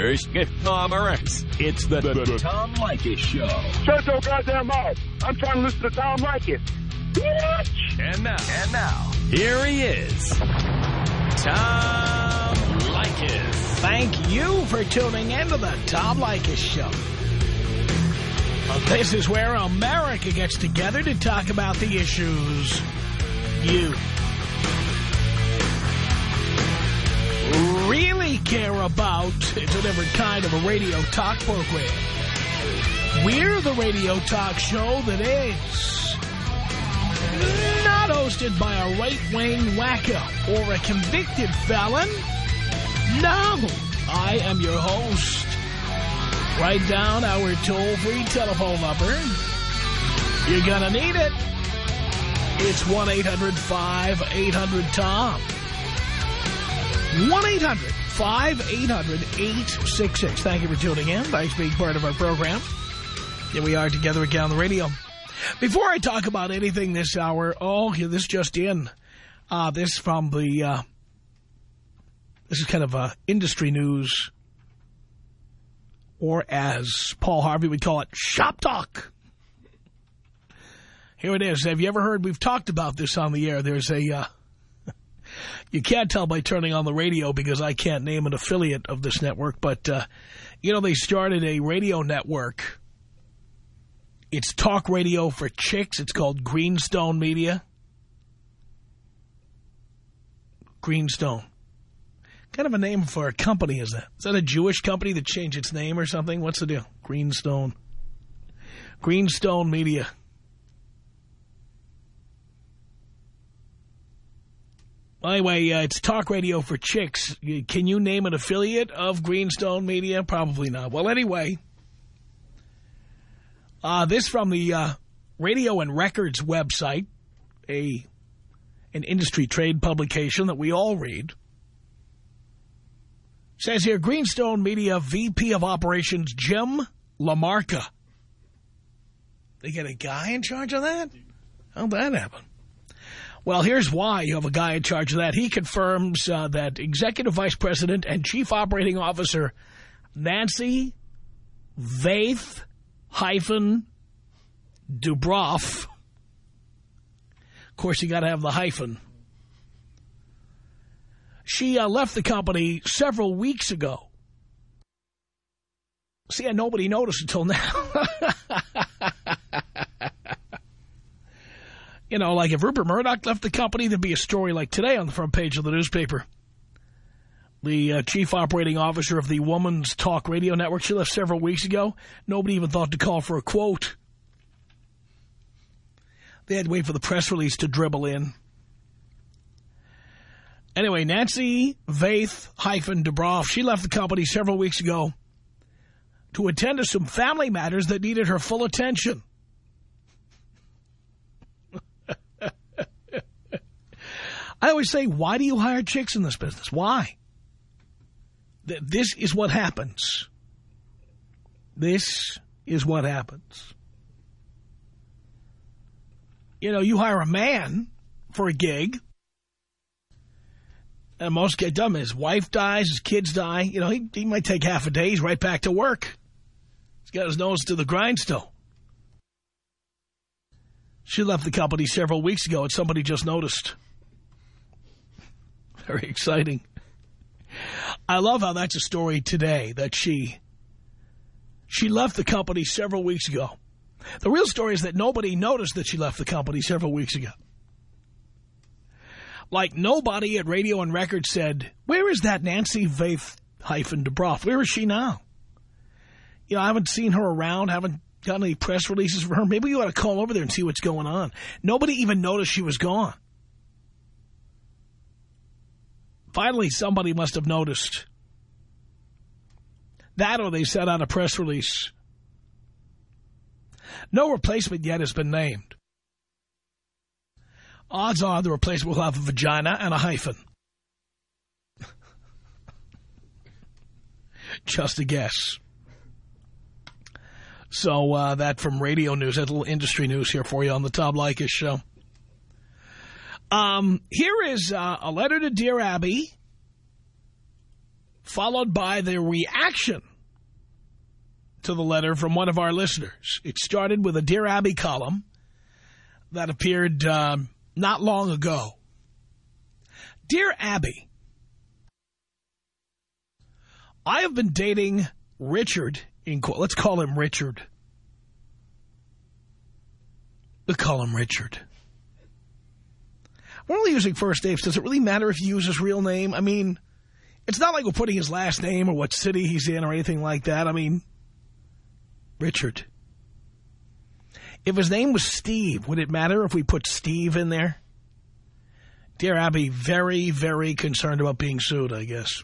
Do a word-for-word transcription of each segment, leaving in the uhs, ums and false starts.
Here's Tom Morris. It's the, the, the Tom Leykis Show. Shut your goddamn mouth. I'm trying to listen to Tom Leykis. What? And now, and now, here he is, Tom Leykis. Thank you for tuning in to the Tom Leykis Show. Well, this is where America gets together to talk about the issues you really care about. It's a different kind of a radio talk program. We're the radio talk show that is not hosted by a right-wing wacko or a convicted felon. No, I am your host. Write down our toll-free telephone number. You're gonna need it. It's one eight hundred five eight hundred TOM. one eight hundred five eight hundred eight six six. Thank you for tuning in. Thanks for being part of our program. Here we are together again on the radio. Before I talk about anything this hour, oh, yeah, this just in. Uh, this from the, uh, this is kind of uh, industry news. Or as Paul Harvey would call it, shop talk. Here it is. Have you ever heard, we've talked about this on the air. There's a, uh, you can't tell by turning on the radio because I can't name an affiliate of this network. But, uh, you know, they started a radio network. It's talk radio for chicks. It's called Greenstone Media. Greenstone. Kind of a name for a company is that? Is that a Jewish company that changed its name or something? What's the deal? Greenstone. Greenstone Media. Anyway, uh, it's talk radio for chicks. Can you name an affiliate of Greenstone Media? Probably not. Well, anyway, uh, this from the uh, Radio and Records website, a an industry trade publication that we all read. Says here, Greenstone Media V P of Operations Jim LaMarca. They get a guy in charge of that? How'd that happen? Well, here's why you have a guy in charge of that. He confirms uh, that Executive Vice President and Chief Operating Officer Nancy Vaith hyphen Dubroff. Of course, you got to have the hyphen. She uh, left the company several weeks ago. See, and nobody noticed until now. You know, like if Rupert Murdoch left the company, there'd be a story like today on the front page of the newspaper. The uh, chief operating officer of the Woman's Talk Radio Network, she left several weeks ago. Nobody even thought to call for a quote. They had to wait for the press release to dribble in. Anyway, Nancy Vaith hyphen Dubroff, she left the company several weeks ago to attend to some family matters that needed her full attention. I always say, why do you hire chicks in this business? Why? Th- this is what happens. This is what happens. You know, you hire a man for a gig. And most get done. His wife dies, his kids die. You know, he, he might take half a day. He's right back to work. He's got his nose to the grindstone. She left the company several weeks ago and somebody just noticed. Very exciting. I love how that's a story today, that she, she left the company several weeks ago. The real story is that nobody noticed that she left the company several weeks ago. Like nobody at Radio and Record said, where is that Nancy Vaith hyphen Dubroff? Where is she now? You know, I haven't seen her around, haven't got any press releases for her. Maybe you ought to call over there and see what's going on. Nobody even noticed she was gone. Finally, somebody must have noticed. That or they sent out a press release. No replacement yet has been named. Odds are the replacement will have a vagina and a hyphen. Just a guess. So uh, that from radio news, that little industry news here for you on the Tom Leykis Show. Um, here is uh, a letter to Dear Abby followed by the reaction to the letter from one of our listeners. It started with a Dear Abby column that appeared um, not long ago. Dear Abby, I have been dating Richard, in let's call him Richard. We'll call him Richard. We're only using first names. Does it really matter if you use his real name? I mean, it's not like we're putting his last name or what city he's in or anything like that. I mean, Richard. If his name was Steve, would it matter if we put Steve in there? Dear Abby, very, very concerned about being sued, I guess.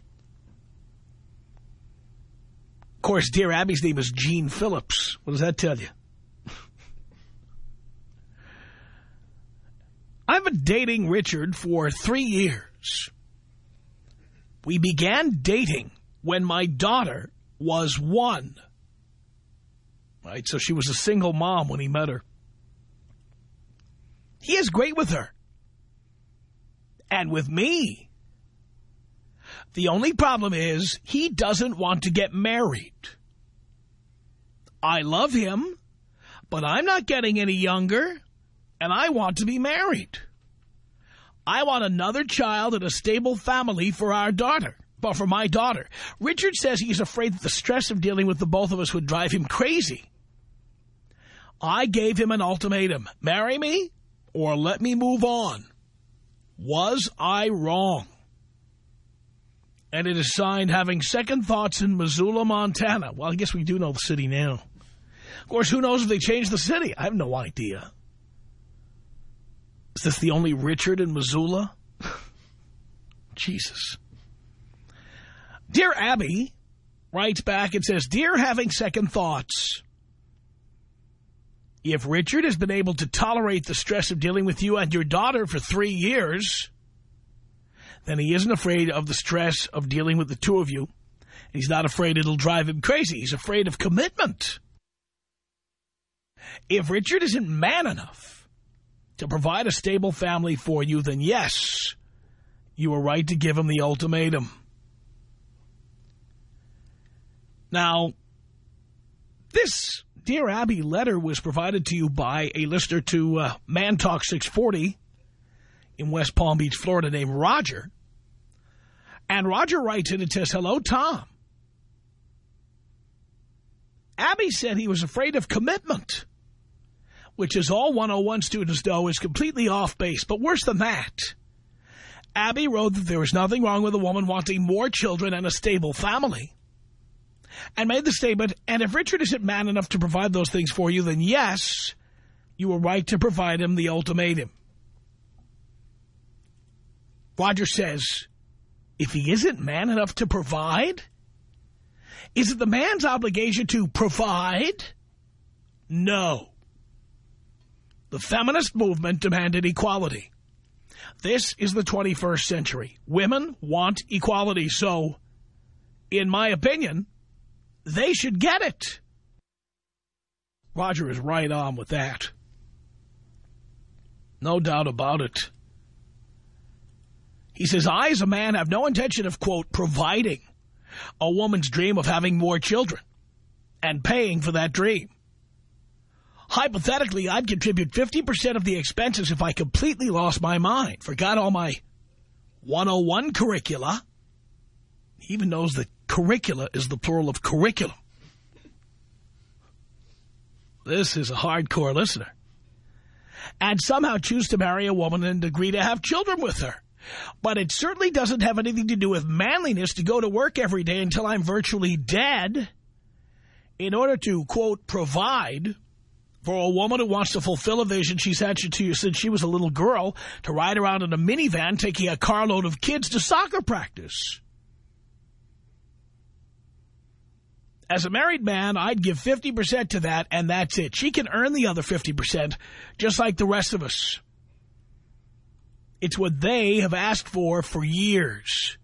Of course, Dear Abby's name is Gene Phillips. What does that tell you? I've been dating Richard for three years. We began dating when my daughter was one. Right, so she was a single mom when he met her. He is great with her. And with me. The only problem is he doesn't want to get married. I love him, but I'm not getting any younger. And I want to be married. I want another child and a stable family for our daughter. Well, for my daughter. Richard says he's afraid that the stress of dealing with the both of us would drive him crazy. I gave him an ultimatum. Marry me or let me move on. Was I wrong? And it is signed, having second thoughts in Missoula, Montana. Well, I guess we do know the city now. Of course, who knows if they changed the city? I have no idea. Is this the only Richard in Missoula? Jesus. Dear Abby writes back and says, Dear having second thoughts, if Richard has been able to tolerate the stress of dealing with you and your daughter for three years, then he isn't afraid of the stress of dealing with the two of you. He's not afraid it'll drive him crazy. He's afraid of commitment. If Richard isn't man enough to provide a stable family for you, then yes, you are right to give him the ultimatum. Now, this Dear Abby letter was provided to you by a listener to uh, Man Talk six forty in West Palm Beach, Florida, named Roger. And Roger writes in and says, Hello, Tom. Abby said he was afraid of commitment, which, as all one oh one students know, is completely off base. But worse than that, Abby wrote that there was nothing wrong with a woman wanting more children and a stable family, and made the statement, and if Richard isn't man enough to provide those things for you, then yes, you were right to provide him the ultimatum. Roger says, if he isn't man enough to provide, is it the man's obligation to provide? No. The feminist movement demanded equality. This is the twenty-first century. Women want equality, so, in my opinion, they should get it. Roger is right on with that. No doubt about it. He says, I, as a man, have no intention of, quote, providing a woman's dream of having more children and paying for that dream. Hypothetically, I'd contribute fifty percent of the expenses if I completely lost my mind, forgot all my one oh one curricula. He even knows that curricula is the plural of curriculum. This is a hardcore listener. And somehow choose to marry a woman and agree to have children with her. But it certainly doesn't have anything to do with manliness to go to work every day until I'm virtually dead in order to, quote, provide for a woman who wants to fulfill a vision she's had since she was a little girl, to ride around in a minivan taking a carload of kids to soccer practice. As a married man, I'd give fifty percent to that, and that's it. She can earn the other fifty percent, just like the rest of us. It's what they have asked for for years.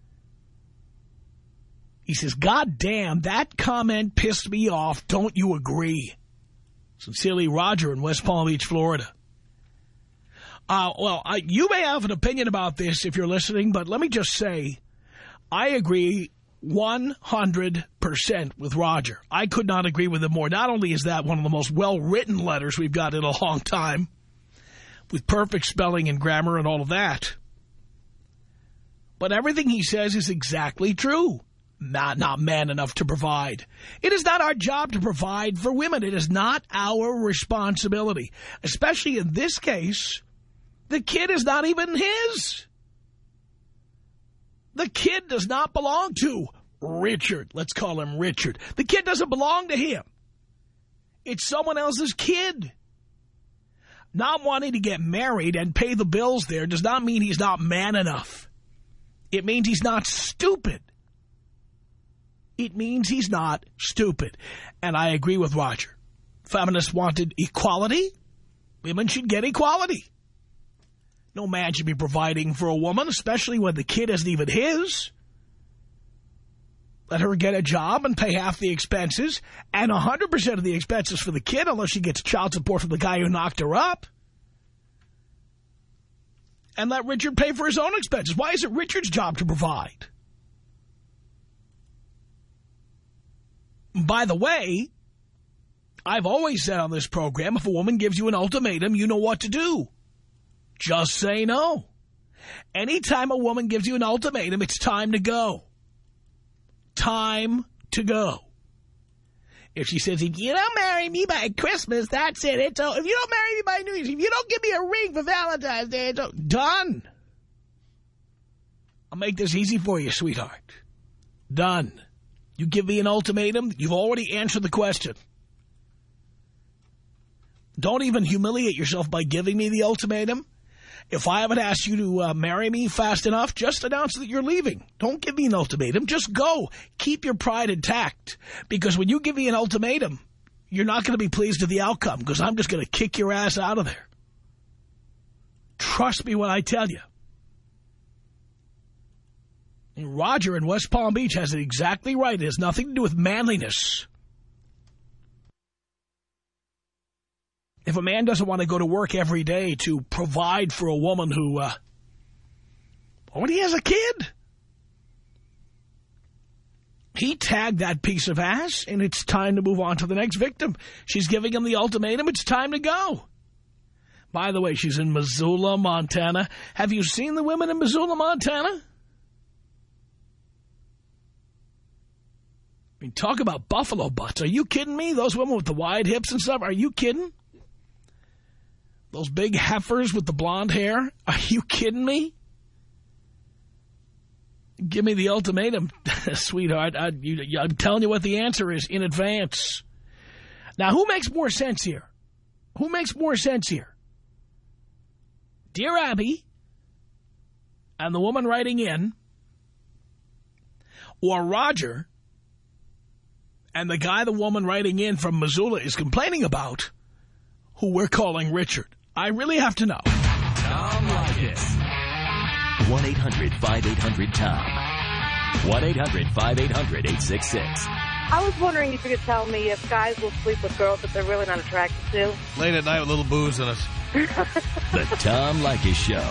He says, God damn, that comment pissed me off. Don't you agree? Sincerely, Roger in West Palm Beach, Florida. Uh, well, I, you may have an opinion about this if you're listening, but let me just say, I agree one hundred percent with Roger. I could not agree with him more. Not only is that one of the most well-written letters we've got in a long time, with perfect spelling and grammar and all of that, but everything he says is exactly true. Not, not man enough to provide. It is not our job to provide for women. It is not our responsibility. Especially in this case, the kid is not even his. The kid does not belong to Richard. Let's call him Richard. The kid doesn't belong to him. It's someone else's kid. Not wanting to get married and pay the bills there does not mean he's not man enough. It means he's not stupid. It means he's not stupid. And I agree with Roger. Feminists wanted equality. Women should get equality. No man should be providing for a woman, especially when the kid isn't even his. Let her get a job and pay half the expenses and one hundred percent of the expenses for the kid unless she gets child support from the guy who knocked her up. And let Richard pay for his own expenses. Why is it Richard's job to provide? By the way, I've always said on this program, if a woman gives you an ultimatum, you know what to do. Just say no. Anytime a woman gives you an ultimatum, it's time to go. Time to go. If she says, if you don't marry me by Christmas, that's it. It's over. If you don't marry me by New Year's, if you don't give me a ring for Valentine's Day, it's over. Done. I'll make this easy for you, sweetheart. Done. You give me an ultimatum, you've already answered the question. Don't even humiliate yourself by giving me the ultimatum. If I haven't asked you to uh, marry me fast enough, just announce that you're leaving. Don't give me an ultimatum. Just go. Keep your pride intact. Because when you give me an ultimatum, you're not going to be pleased with the outcome because I'm just going to kick your ass out of there. Trust me when I tell you. And Roger in West Palm Beach has it exactly right. It has nothing to do with manliness. If a man doesn't want to go to work every day to provide for a woman who uh, already has a kid, he tagged that piece of ass, and it's time to move on to the next victim. She's giving him the ultimatum. It's time to go. By the way, she's in Missoula, Montana. Have you seen the women in Missoula, Montana? I mean, talk about buffalo butts. Are you kidding me? Those women with the wide hips and stuff, are you kidding? Those big heifers with the blonde hair, are you kidding me? Give me the ultimatum, sweetheart. I, you, I'm telling you what the answer is in advance. Now, who makes more sense here? Who makes more sense here? Dear Abby and the woman writing in, or Roger and the guy the woman writing in from Missoula is complaining about, who we're calling Richard? I really have to know. Tom Leykis. one eight hundred five eight hundred Tom. one eight hundred five eight hundred eight six six. I was wondering if you could tell me if guys will sleep with girls that they're really not attracted to. Late at night with a little booze in us. The Tom Leykis Show.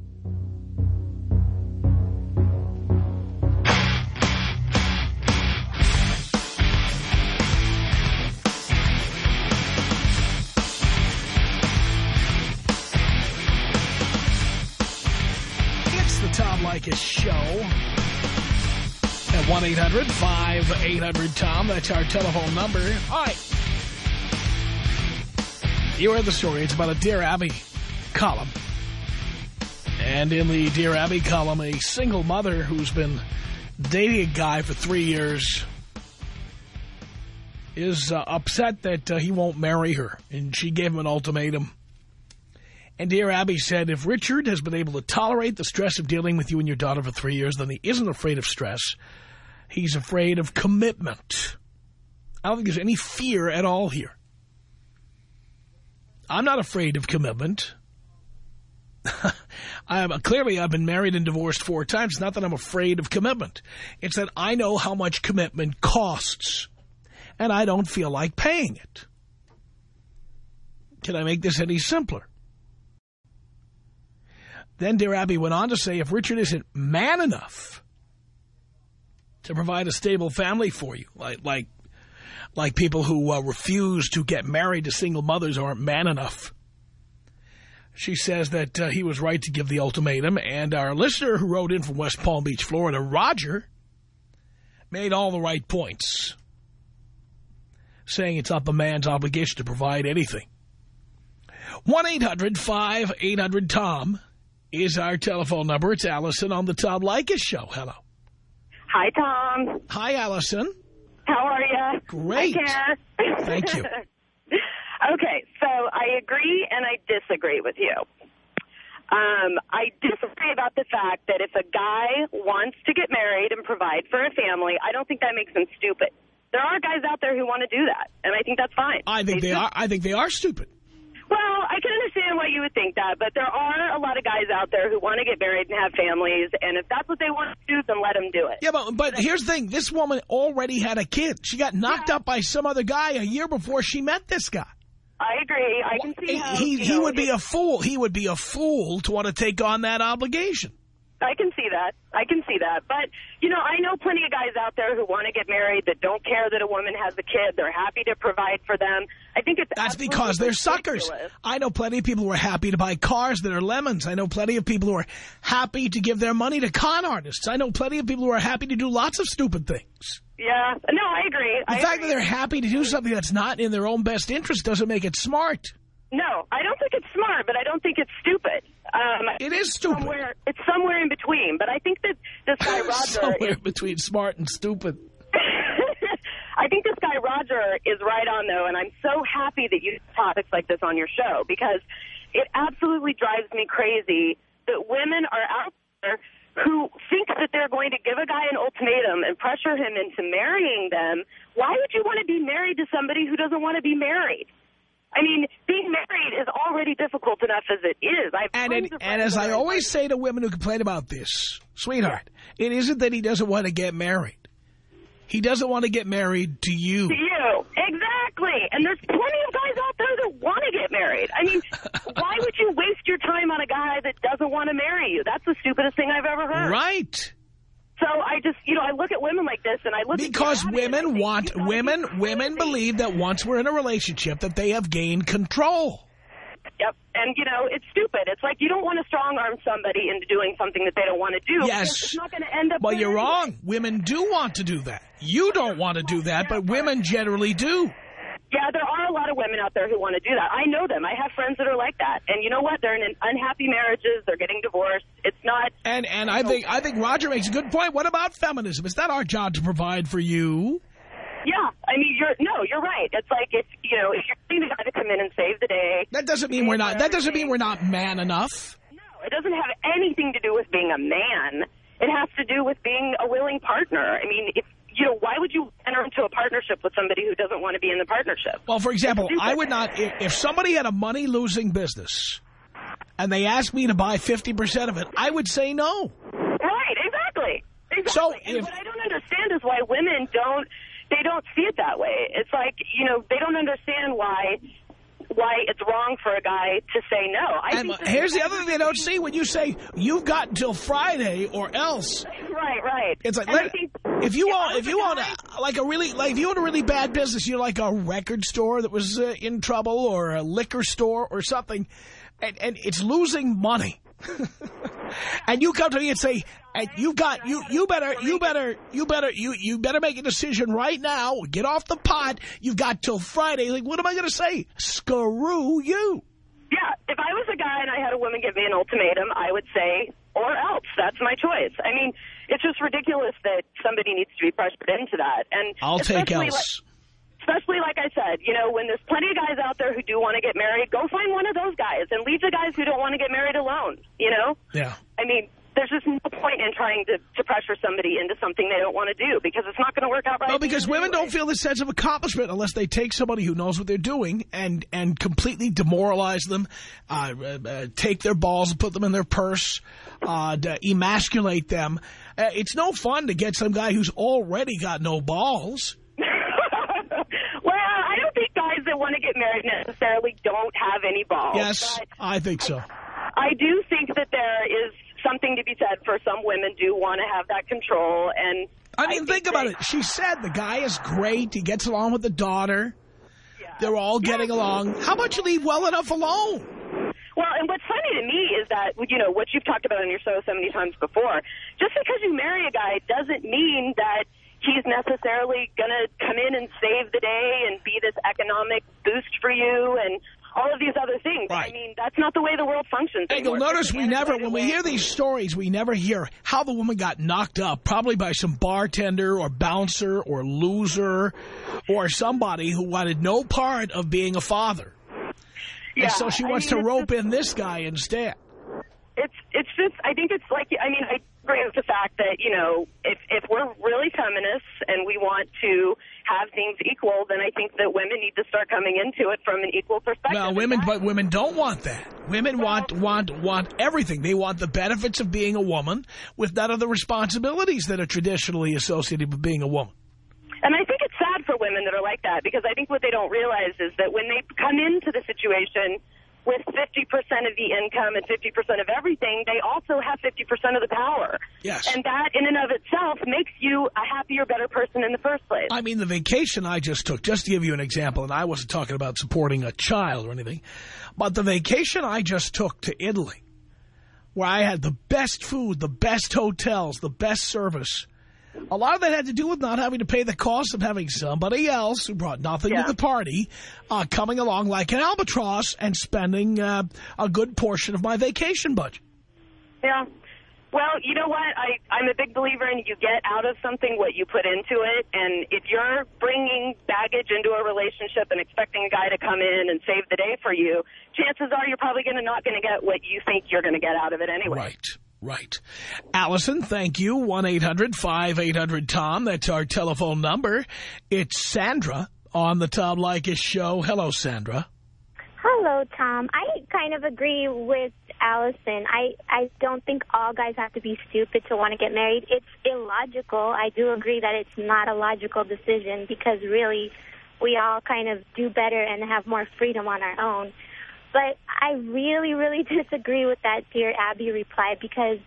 Tom Leykis Show at one eight hundred five eight hundred Tom. That's our telephone number. All right. You heard the story. It's about a Dear Abby column. And in the Dear Abby column, a single mother who's been dating a guy for three years is uh, upset that uh, he won't marry her. And she gave him an ultimatum. And Dear Abby said, if Richard has been able to tolerate the stress of dealing with you and your daughter for three years, then he isn't afraid of stress. He's afraid of commitment. I don't think there's any fear at all here. I'm not afraid of commitment. I'm, clearly, I've been married and divorced four times. It's not that I'm afraid of commitment. It's that I know how much commitment costs, and I don't feel like paying it. Can I make this any simpler? Then Dear Abby went on to say, if Richard isn't man enough to provide a stable family for you, like like like people who uh, refuse to get married to single mothers aren't man enough. She says that uh, he was right to give the ultimatum, and our listener who wrote in from West Palm Beach, Florida, Roger, made all the right points, saying it's not the man's obligation to provide anything. one eight hundred five eight hundred Tom is our telephone number. It's Allison on the Tom Leykis Show. Hello. Hi, Tom. Hi, Allison. How are you? Great. I Thank you. Okay, so I agree and I disagree with you. Um, I disagree about the fact that if a guy wants to get married and provide for a family, I don't think that makes him stupid. There are guys out there who want to do that, and I think that's fine. I think they, they are. I think they are stupid. Well, I can understand why you would think that, but there are a lot of guys out there who want to get married and have families, and if that's what they want to do, then let them do it. Yeah, but but here's the thing. This woman already had a kid. She got knocked yeah. up by some other guy a year before she met this guy. I agree. I can see how... He, he know, would be a fool. He would be a fool to want to take on that obligation. I can see that. I can see that. But, you know, I know plenty of guys out there who want to get married that don't care that a woman has a kid. They're happy to provide for them. I think it's That's because they're ridiculous. Suckers. I know plenty of people who are happy to buy cars that are lemons. I know plenty of people who are happy to give their money to con artists. I know plenty of people who are happy to do lots of stupid things. Yeah. No, I agree. The I fact agree. that they're happy to do something that's not in their own best interest doesn't make it smart. No, I don't think it's smart, but I don't think it's stupid. Um, it is stupid. Somewhere, it's somewhere in between. But I think that this guy Roger... somewhere is, between smart and stupid. I think this guy Roger is right on, though, and I'm so happy that you have topics like this on your show, because it absolutely drives me crazy that women are out there who think that they're going to give a guy an ultimatum and pressure him into marrying them. Why would you want to be married to somebody who doesn't want to be married? I mean, being married is already difficult enough as it is. I've and it, and as I always say to women who complain about this, sweetheart, it isn't that he doesn't want to get married. He doesn't want to get married to you. To you. Exactly. And there's plenty of guys out there that want to get married. I mean, why would you waste your time on a guy that doesn't want to marry you? That's the stupidest thing I've ever heard. Right. So I just, you know, I look at women like this and I look because at women think, want, women, women believe that once we're in a relationship that they have gained control. Yep. And, you know, it's stupid. It's like you don't want to strong-arm somebody into doing something that they don't want to do. Yes. It's not going to end up... Well, you're anyway. wrong. Women do want to do that. You don't want to do that, but women generally do. Yeah, there are a lot of women out there who want to do that. I know them. I have friends that are like that. And you know what? They're in unhappy marriages. They're getting divorced. It's not... And and I think I think Roger makes a good point. What about feminism? Is that our job to provide for you? Yeah. I mean, you're no, you're right. It's like if, you know, if you're getting the guy to come in and save the day... That doesn't mean we're not... That doesn't mean we're not man enough. No, it doesn't have anything to do with being a man. It has to do with being a willing partner. I mean, if... You know, why would you enter into a partnership with somebody who doesn't want to be in the partnership? Well, for example, I would not, if, if somebody had a money-losing business and they asked me to buy fifty percent of it, I would say no. Right, exactly. Exactly. So and if, what I don't understand is why women don't, they don't see it that way. It's like, you know, they don't understand why... why it's wrong for a guy to say no. I and think here's the other thing they don't see. When you say, you've got until Friday or else. Right, right. It's like, let, think, if you own, if you own a, like a really, like if you own a really bad business, you know, like a record store that was uh, in trouble or a liquor store or something, and, and it's losing money. And you come to me and say, and you've got, you, you better, you better, you better, you, you better make a decision right now. Get off the pot. You've got till Friday. Like, what am I going to say? Screw you. Yeah. If I was a guy and I had a woman give me an ultimatum, I would say, or else. That's my choice. I mean, it's just ridiculous that somebody needs to be pressured into that. And I'll take else. Like, Especially, like I said, you know, when there's plenty of guys out there who do want to get married, go find one of those guys and leave the guys who don't want to get married alone, you know? Yeah. I mean, there's just no point in trying to, to pressure somebody into something they don't want to do because it's not going to work out right. Well, because women anyway. don't feel the sense of accomplishment unless they take somebody who knows what they're doing and, and completely demoralize them, uh, uh, take their balls and put them in their purse, uh, to emasculate them. Uh, it's no fun to get some guy who's already got no balls. That want to get married necessarily don't have any balls. Yes, I think so. I, I do think that there is something to be said for some women do want to have that control, and I mean, I think, think about it. She said the guy is great. He gets along with the daughter. Yeah. They're all getting yeah. along. How about you leave well enough alone? Well, and what's funny to me is that, you know, what you've talked about on your show so many times before, just because you marry a guy doesn't mean that he's necessarily going to come in and save the day and be this economic boost for you and all of these other things. Right. I mean, that's not the way the world functions Hey, you'll notice we never, when we hear these stories, we never hear how the woman got knocked up, probably by some bartender or bouncer or loser or somebody who wanted no part of being a father. Yeah, and so she wants I mean, to rope just, in this guy instead. It's it's just, I think it's like, I mean, I agree with the fact that, you know, if, if we're really feminists and we want to have things equal, then I think that women need to start coming into it from an equal perspective. Well, women, but women don't want that. Women well, want want want everything. They want the benefits of being a woman with none of the responsibilities that are traditionally associated with being a woman. And I think it's sad for women that are like that, because I think what they don't realize is that when they come into the situation with fifty percent of the income and fifty percent of everything, they also have fifty percent of the power. Yes. And that in and of itself makes you a happier, better person in the first place. I mean, the vacation I just took, just to give you an example, and I wasn't talking about supporting a child or anything, but the vacation I just took to Italy, where I had the best food, the best hotels, the best service, a lot of that had to do with not having to pay the cost of having somebody else who brought nothing yeah. to the party uh, coming along like an albatross and spending uh, a good portion of my vacation budget. Yeah. Well, you know what? I, I'm a big believer in you get out of something what you put into it. And if you're bringing baggage into a relationship and expecting a guy to come in and save the day for you, chances are you're probably gonna not going to get what you think you're going to get out of it anyway. Right. Right. Allison, thank you. one eight hundred five eight hundred Tom. That's our telephone number. It's Sandra on the Tom Leykis show. Hello, Sandra. Hello, Tom. I kind of agree with Allison. I, I don't think all guys have to be stupid to want to get married. It's illogical. I do agree that it's not a logical decision because really we all kind of do better and have more freedom on our own. But I really, really disagree with that Dear Abby reply because,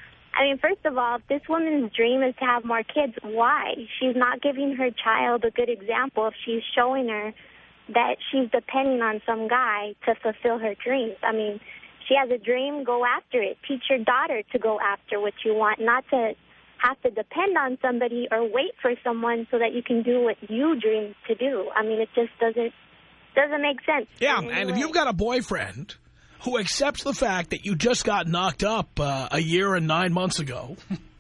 I mean, first of all, if this woman's dream is to have more kids, why? She's not giving her child a good example if she's showing her that she's depending on some guy to fulfill her dreams. I mean, she has a dream, go after it. Teach your daughter to go after what you want, not to have to depend on somebody or wait for someone so that you can do what you dream to do. I mean, it just doesn't. Doesn't make sense. Yeah, and if you've got a boyfriend who accepts the fact that you just got knocked up uh, a year and nine months ago,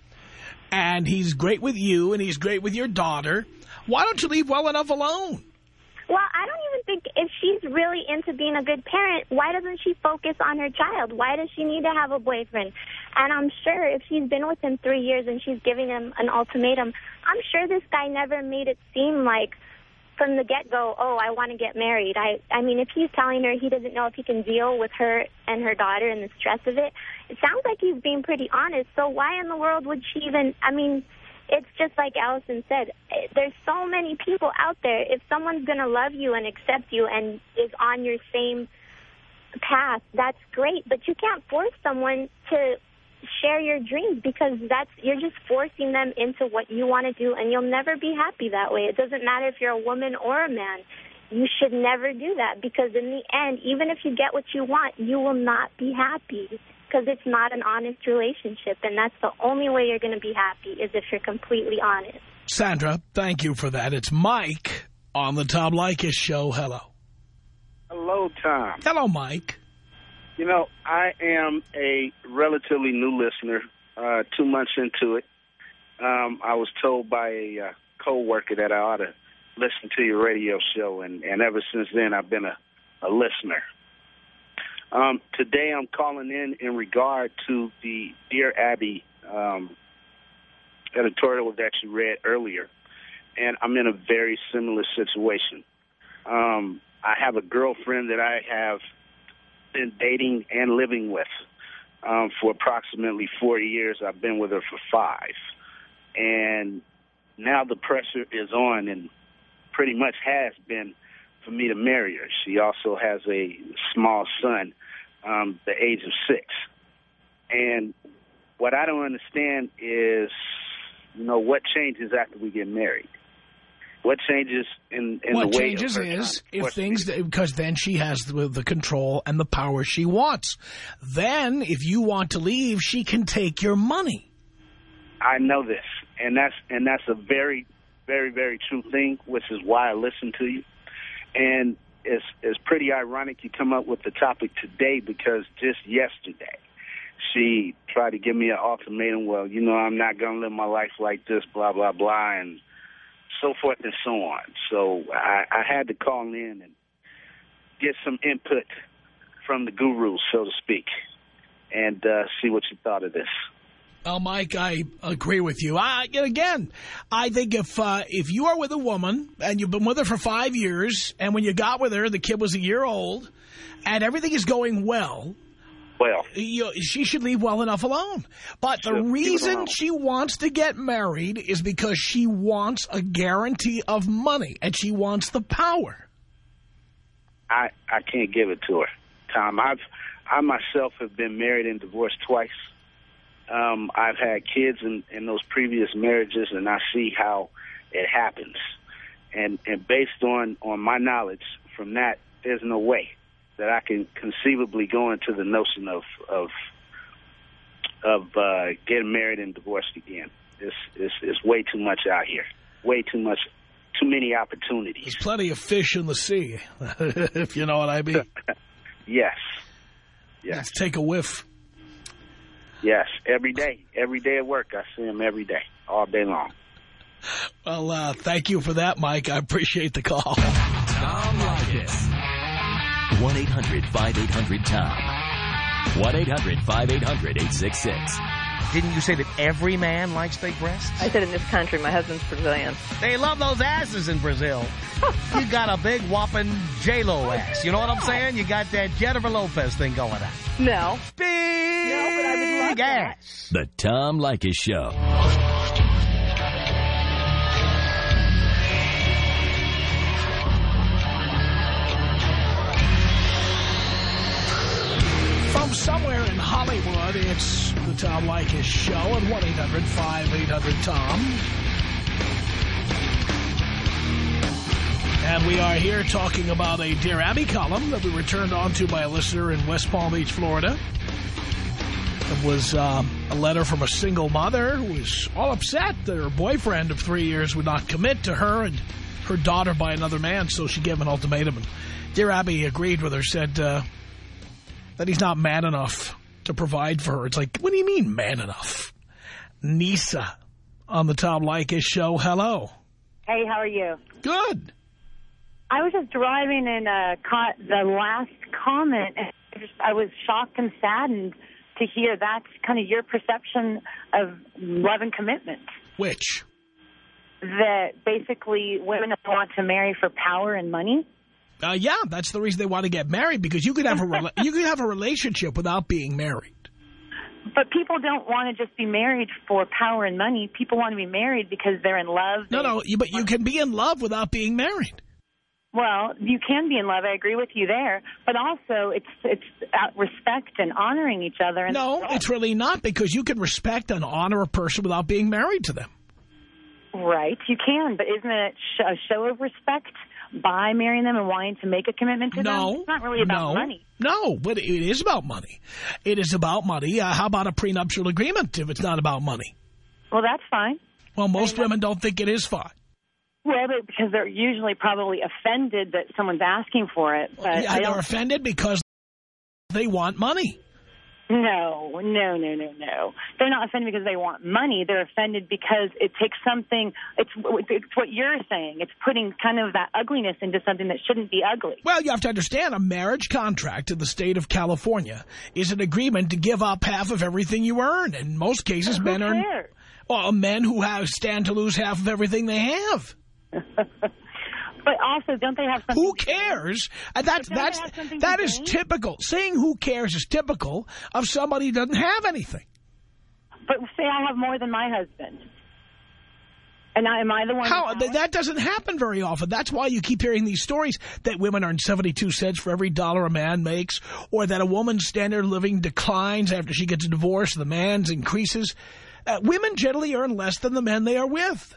and he's great with you and he's great with your daughter, why don't you leave well enough alone? Well, I don't even think if she's really into being a good parent, why doesn't she focus on her child? Why does she need to have a boyfriend? And I'm sure if she's been with him three years and she's giving him an ultimatum, I'm sure this guy never made it seem like from the get-go, oh, I want to get married. I I mean, if he's telling her he doesn't know if he can deal with her and her daughter and the stress of it, it sounds like he's being pretty honest. So why in the world would she even, I mean, it's just like Allison said, there's so many people out there. If someone's going to love you and accept you and is on your same path, that's great. But you can't force someone to share your dreams because that's you're just forcing them into what you want to do, and you'll never be happy that way. It doesn't matter if you're a woman or a man. You should never do that because in the end, even if you get what you want, you will not be happy because it's not an honest relationship, and that's the only way you're going to be happy is if you're completely honest. Sandra, thank you for that. It's Mike on the Tom Leykis show. Hello. Hello, Tom. Hello, Mike. You know, I am a relatively new listener, uh, two months into it. Um, I was told by a uh, co-worker that I ought to listen to your radio show, and, and ever since then I've been a, a listener. Um, today I'm calling in in regard to the Dear Abby um, editorial that you read earlier, and I'm in a very similar situation. Um, I have a girlfriend that I have been dating and living with um, for approximately four years. I've been with her for five. And now the pressure is on and pretty much has been for me to marry her. She also has a small son, um, the age of six. And what I don't understand is You know, what changes after we get married? What changes in, in what the way changes of her is if things, because then she has the, the control and the power she wants. Then, if you want to leave, she can take your money. I know this, and that's and that's a very, very, very true thing, which is why I listen to you. And it's it's pretty ironic you come up with the topic today, because just yesterday she tried to give me an ultimatum. Well, you know, I'm not going to live my life like this, blah blah blah, and so forth and so on. So I, I had to call in and get some input from the gurus, so to speak, and uh, see what you thought of this. Well, Mike, I agree with you. I, again, I think if uh, if you are with a woman and you've been with her for five years, and when you got with her, the kid was a year old, and everything is going well, well, you, she should leave well enough alone. But the reason she wants to get married is because she wants a guarantee of money, and she wants the power. I I can't give it to her, Tom. I've I myself have been married and divorced twice. Um, I've had kids in, in those previous marriages, and I see how it happens. And and based on, on my knowledge from that, there's no way that I can conceivably go into the notion of of of uh, getting married and divorced again. It's, it's it's way too much out here. Way too much, too many opportunities. There's plenty of fish in the sea, if you know what I mean. Yes. Yes. Let's take a whiff. Yes, every day. Every day at work, I see him every day, all day long. Well, uh, thank you for that, Mike. I appreciate the call. Tom Leykis. one eight hundred five eight hundred Tom. one eight hundred five eight hundred eight six six. Didn't you say that every man likes fake breasts? I said in this country, my husband's Brazilian. They love those asses in Brazil. You got a big whopping J-Lo ass. You know what I'm saying? You got that Jennifer Lopez thing going on. No. Big No, but I would love that. ass. The Tom Leykis Show. From somewhere in Hollywood, it's the Tom Leykis Show at one eight hundred five eight hundred Tom. And we are here talking about a Dear Abby column that we were turned on to by a listener in West Palm Beach, Florida. It was um, a letter from a single mother who was all upset that her boyfriend of three years would not commit to her and her daughter by another man, so she gave him an ultimatum. And Dear Abby agreed with her, said uh, that he's not man enough to provide for her. It's like, what do you mean man enough? Nisa on the Tom Leykis Show. Hello. Hey, how are you? Good. I was just driving and uh, caught the last comment, and I, just, I was shocked and saddened to hear that's kind of your perception of love and commitment. Which? That basically women want to marry for power and money. Uh, yeah, that's the reason they want to get married, because you could have a rela you could have a relationship without being married. But people don't want to just be married for power and money. People want to be married because they're in love. No, they no, you, but you can be in love without being married. Well, you can be in love. I agree with you there. But also, it's it's respect and honoring each other. And no, it's really not, because you can respect and honor a person without being married to them. Right, you can. But isn't it a show of respect by marrying them and wanting to make a commitment to no, them? It's not really about no, money. No, but it is about money. It is about money. Uh, how about a prenuptial agreement if it's not about money? Well, that's fine. Well, most women don't think it is fine. Well, but because they're usually probably offended that someone's asking for it. But yeah, I they're don't... offended because they want money. No, no, no, no, no. They're not offended because they want money. They're offended because it takes something, it's, it's what you're saying. It's putting kind of that ugliness into something that shouldn't be ugly. Well, you have to understand, a marriage contract in the state of California is an agreement to give up half of everything you earn. In most cases, Who men earn... cares? Well, men who have stand to lose half of everything they have. But also, don't they have something? Who cares? And that's that's that is typical. Saying "who cares" is typical of somebody who doesn't have anything. But say I have more than my husband, and I, am I the one? How that doesn't happen very often. That's why you keep hearing these stories that women earn seventy-two cents for every dollar a man makes, or that a woman's standard of living declines after she gets a divorce, the man's increases. Uh, women generally earn less than the men they are with.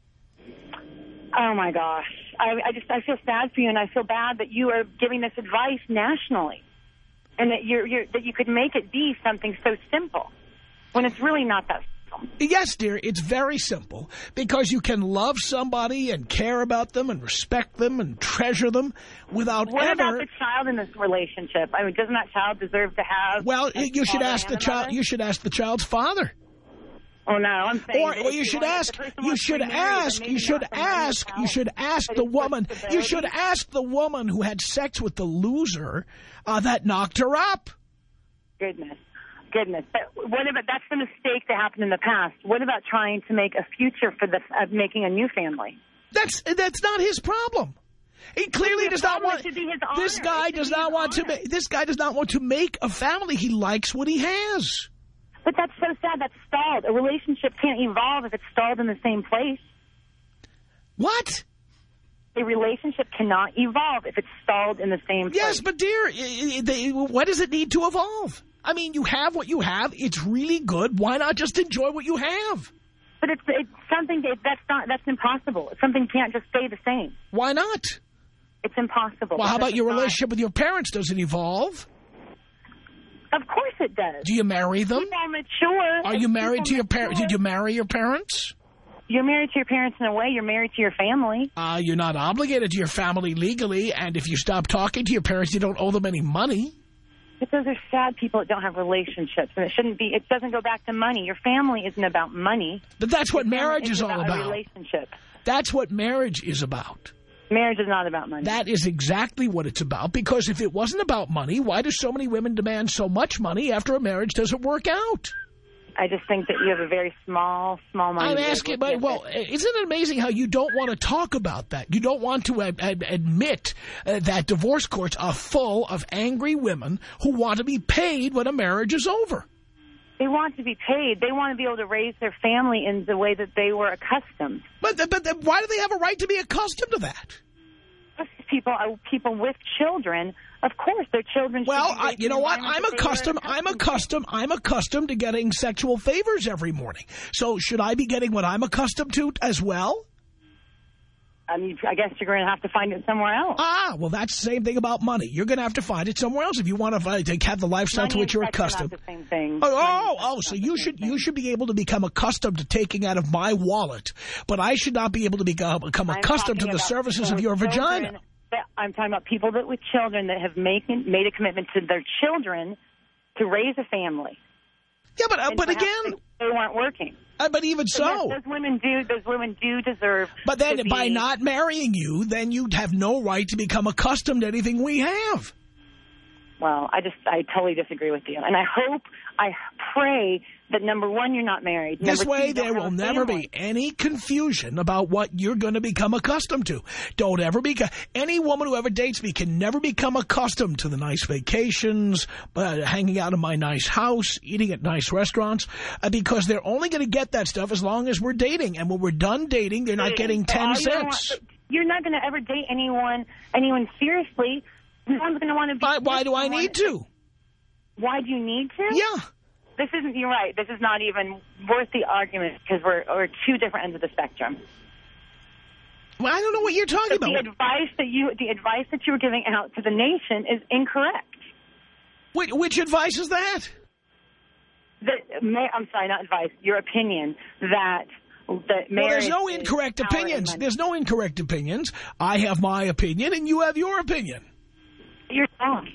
Oh, my gosh. I, I just I feel sad for you, and I feel bad that you are giving this advice nationally, and that you're, you're that you could make it be something so simple when it's really not that simple. Yes, dear, it's very simple, because you can love somebody and care about them and respect them and treasure them without what ever... What about the child in this relationship? I mean, doesn't that child deserve to have... Well, you should ask the child. You should ask the child's father. Oh, no, I'm saying... Or, or you should ask, you should ask, you should ask, you should ask the woman, you should ask the woman who had sex with the loser uh, that knocked her up. Goodness, goodness. But what about, that's the mistake that happened in the past. What about trying to make a future for the, uh, making a new family? That's, that's not his problem. He clearly does not want, this guy does not want to make, this guy does not want to make a family. He likes what he has. But that's so sad. That's stalled. A relationship can't evolve if it's stalled in the same place. What? A relationship cannot evolve if it's stalled in the same place. Yes, but dear, they, what does it need to evolve? I mean, you have what you have. It's really good. Why not just enjoy what you have? But it's, it's something that, that's not, that's impossible. Something can't just stay the same. Why not? It's impossible. Well, how about your not. relationship with your parents? Does it evolve? Of course it does. Do you marry them? People mature. Are you married to your parents? Did you marry your parents? You're married to your parents in a way. You're married to your family. Uh, you're not obligated to your family legally, and if you stop talking to your parents, you don't owe them any money. But those are sad people that don't have relationships, and it shouldn't be. It doesn't go back to money. Your family isn't about money. But that's what marriage is all about. about. A relationship. That's what marriage is about. Marriage is not about money. That is exactly what it's about, because if it wasn't about money, why do so many women demand so much money after a marriage doesn't work out? I just think that you have a very small, small mind. I'm asking, but, well, isn't it amazing how you don't want to talk about that? You don't want to ad ad admit uh, that divorce courts are full of angry women who want to be paid when a marriage is over. They want to be paid. They want to be able to raise their family in the way that they were accustomed. But, but, but why do they have a right to be accustomed to that? People, people with children, of course, their children. Well, should be I, you know what? I'm accustomed. I'm accustomed. I'm accustomed to getting sexual favors every morning. So, should I be getting what I'm accustomed to as well? I mean, I guess you're going to have to find it somewhere else. Ah, well, that's the same thing about money. You're going to have to find it somewhere else if you want to, uh, to have the lifestyle money to which you're accustomed. Not the same thing. Oh, oh, oh so you should you should be able to become accustomed to taking out of my wallet, but I should not be able to become, become accustomed to the services of your vagina. I'm talking about people that with children that have made, made a commitment to their children to raise a family. Yeah, but uh, but again, they, they weren't working. Uh, but even so, yes, those women do. Those women do deserve. But then, to by be, not marrying you, then you'd have no right to become accustomed to anything we have. Well, I just I totally disagree with you, and I hope, I pray that number one, you're not married. This number way, two, there will never be any confusion about what you're going to become accustomed to. Don't ever be. Any woman who ever dates me can never become accustomed to the nice vacations, uh, hanging out in my nice house, eating at nice restaurants, uh, because they're only going to get that stuff as long as we're dating. And when we're done dating, they're not getting ten cents. You're not going to ever date anyone, anyone seriously. No one's going to want to be. Why, why do I need to? Why do you need to? Yeah. This isn't, you're right, this is not even worth the argument because we're, we're two different ends of the spectrum. Well, I don't know what you're talking but about. The advice that you, the advice that you were giving out to the nation is incorrect. Which, which advice is that? The, I'm sorry, not advice, your opinion that... That well, there's no incorrect opinions. There's no incorrect opinions. I have my opinion and you have your opinion. You're wrong.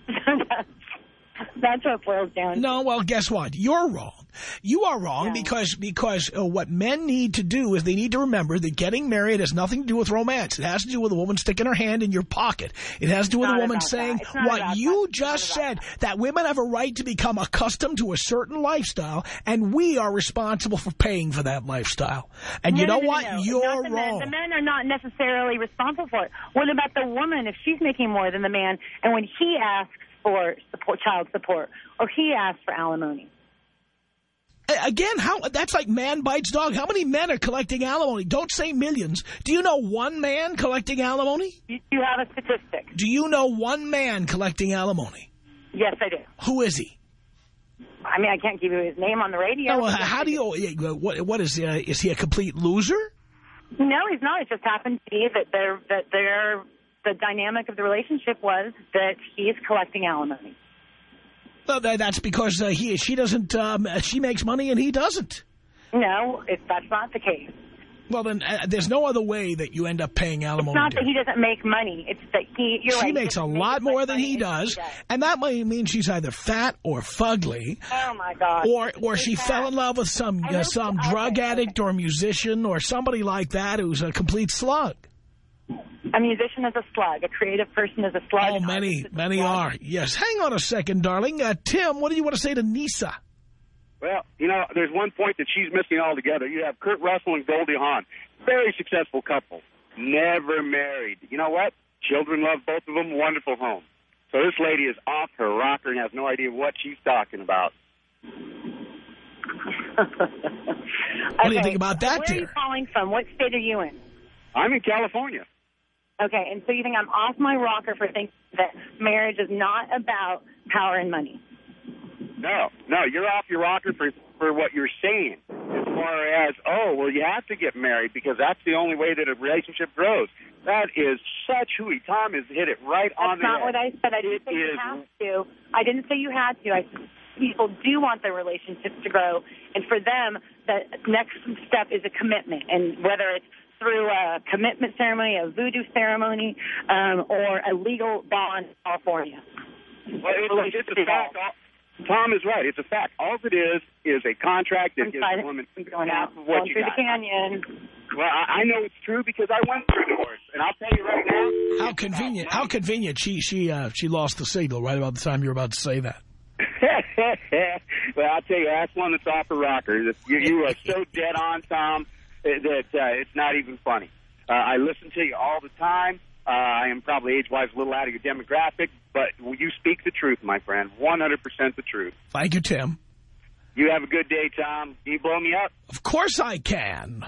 That's what it boils down to. No, well, guess what? You're wrong. You are wrong yeah. because because uh, what men need to do is they need to remember that getting married has nothing to do with romance. It has to do with a woman sticking her hand in your pocket. It has to do with a woman saying what you just said, that. that women have a right to become accustomed to a certain lifestyle, and we are responsible for paying for that lifestyle. And no, you know no, no, what? no. You're not the wrong. Men. The men are not necessarily responsible for it. What about the woman if she's making more than the man, and when he asks for support, child support, or he asks for alimony? Again, how that's like man bites dog. How many men are collecting alimony? Don't say millions. Do you know one man collecting alimony? You, you have a statistic. Do you know one man collecting alimony? Yes, I do. Who is he? I I mean, I can't give you his name on the radio. No, uh, how do you, what, what is, uh, is he a complete loser? No, he's not. It just happened to be that they're, that they're, the dynamic of the relationship was that he's collecting alimony. Well, that's because uh, he, she doesn't, um, she makes money and he doesn't. No, it, that's not the case. Well, then uh, there's no other way that you end up paying alimony. It's not that he doesn't make money. It's that he, you're She right, makes he a lot more than he does, he does, and that might mean she's either fat or fugly. Oh, my God. Or or she fat. fell in love with some uh, some drug addict or musician or somebody like that who's a complete slug. A musician is a slug. A creative person is a slug. Oh, many, many are. Yes. Hang on a second, darling. Uh, Tim, what do you want to say to Nisa? Well, you know, there's one point that she's missing altogether. You have Kurt Russell and Goldie Hawn. Very successful couple. Never married. You know what? Children love both of them. Wonderful home. So this lady is off her rocker and has no idea what she's talking about. What do you think about that, Where dear? are you calling from? What state are you in? I'm in California. Okay, and so you think I'm off my rocker for thinking that marriage is not about power and money? No, no, you're off your rocker for, for what you're saying as far as, oh, well, you have to get married because that's the only way that a relationship grows. That is such hooey. Tom has hit it right that's on the not head. what I said. I didn't It say you is- have to. I didn't say you had to. I said people do want their relationships to grow, and for them, the next step is a commitment, and whether it's through a commitment ceremony, a voodoo ceremony, um, or a legal bond in California. Well, it's, it's a fact. All, Tom is right. It's a fact. All it is is a contract that gives the woman half of what Going you through got. the canyon. Well, I, I know it's true because I went through divorce, and I'll tell you right now. How convenient! How convenient! She she uh, she lost the signal right about the time you were about to say that. Well, I'll tell you, that's one that's off the rocker. You, you are so dead on, Tom, that uh, it's not even funny. Uh, I listen to you all the time. Uh, I am probably age-wise a little out of your demographic, but you speak the truth, my friend, one hundred percent the truth. Thank you, Tim. You have a good day, Tom. Can you blow me up? Of course I can.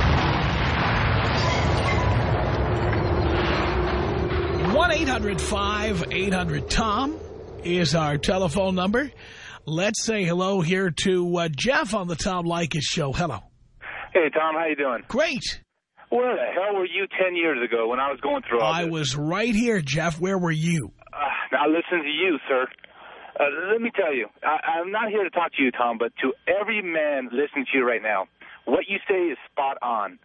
one eight hundred five eight hundred Tom is our telephone number. Let's say hello here to uh, Jeff on the Tom Leykis show. Hello. Hey, Tom, how you doing? Great. Where the hell were you ten years ago when I was going through all I this? was right here, Jeff. Where were you? Uh, I listened to you, sir. Uh, let me tell you, I, I'm not here to talk to you, Tom, but to every man listening to you right now, what you say is spot on.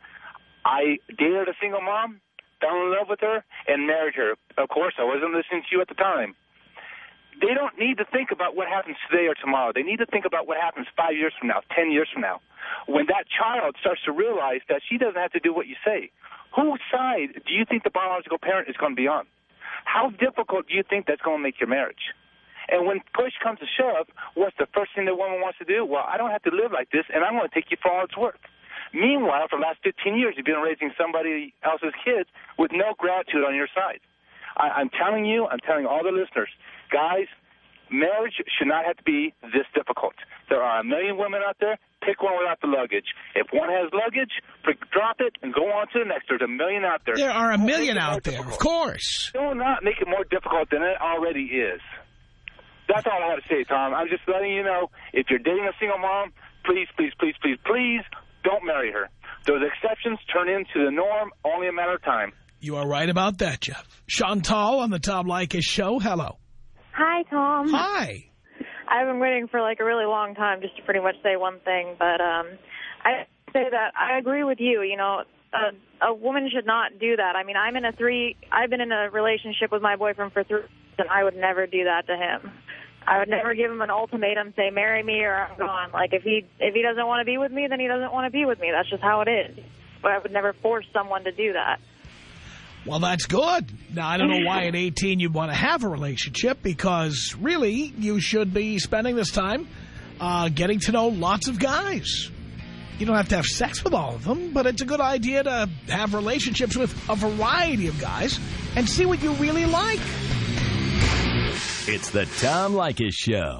I dated a single mom, fell in love with her, and married her. Of course, I wasn't listening to you at the time. They don't need to think about what happens today or tomorrow. They need to think about what happens five years from now, ten years from now. When that child starts to realize that she doesn't have to do what you say, whose side do you think the biological parent is going to be on? How difficult do you think that's going to make your marriage? And when push comes to shove, what's the first thing the woman wants to do? Well, I don't have to live like this, and I'm going to take you for all it's worth. Meanwhile, for the last fifteen years, you've been raising somebody else's kids with no gratitude on your side. I, I'm telling you, I'm telling all the listeners, guys, marriage should not have to be this difficult. There are a million women out there. Pick one without the luggage. If one has luggage, drop it and go on to the next. There's a million out there. There are a Don't million make it more out there, difficult. of course. Do not make it more difficult than it already is. That's all I have to say, Tom. I'm just letting you know, if you're dating a single mom, please, please, please, please, please don't marry her. Those exceptions turn into the norm, only a matter of time. You are right about that, Jeff. Chantal on the Tom Leykis show. Hello. Hi, Tom. Hi. I've been waiting for like a really long time just to pretty much say one thing, but um, I say that I agree with you. You know, a, a woman should not do that. I mean, I'm in a three. I've been in a relationship with my boyfriend for three years, and I would never do that to him. I would never give him an ultimatum, say marry me or I'm gone. Like if he if he doesn't want to be with me, then he doesn't want to be with me. That's just how it is. But I would never force someone to do that. Well, that's good. Now, I don't know why at eighteen you'd want to have a relationship, because really you should be spending this time uh, getting to know lots of guys. You don't have to have sex with all of them, but it's a good idea to have relationships with a variety of guys and see what you really like. It's the Tom Leykis Show.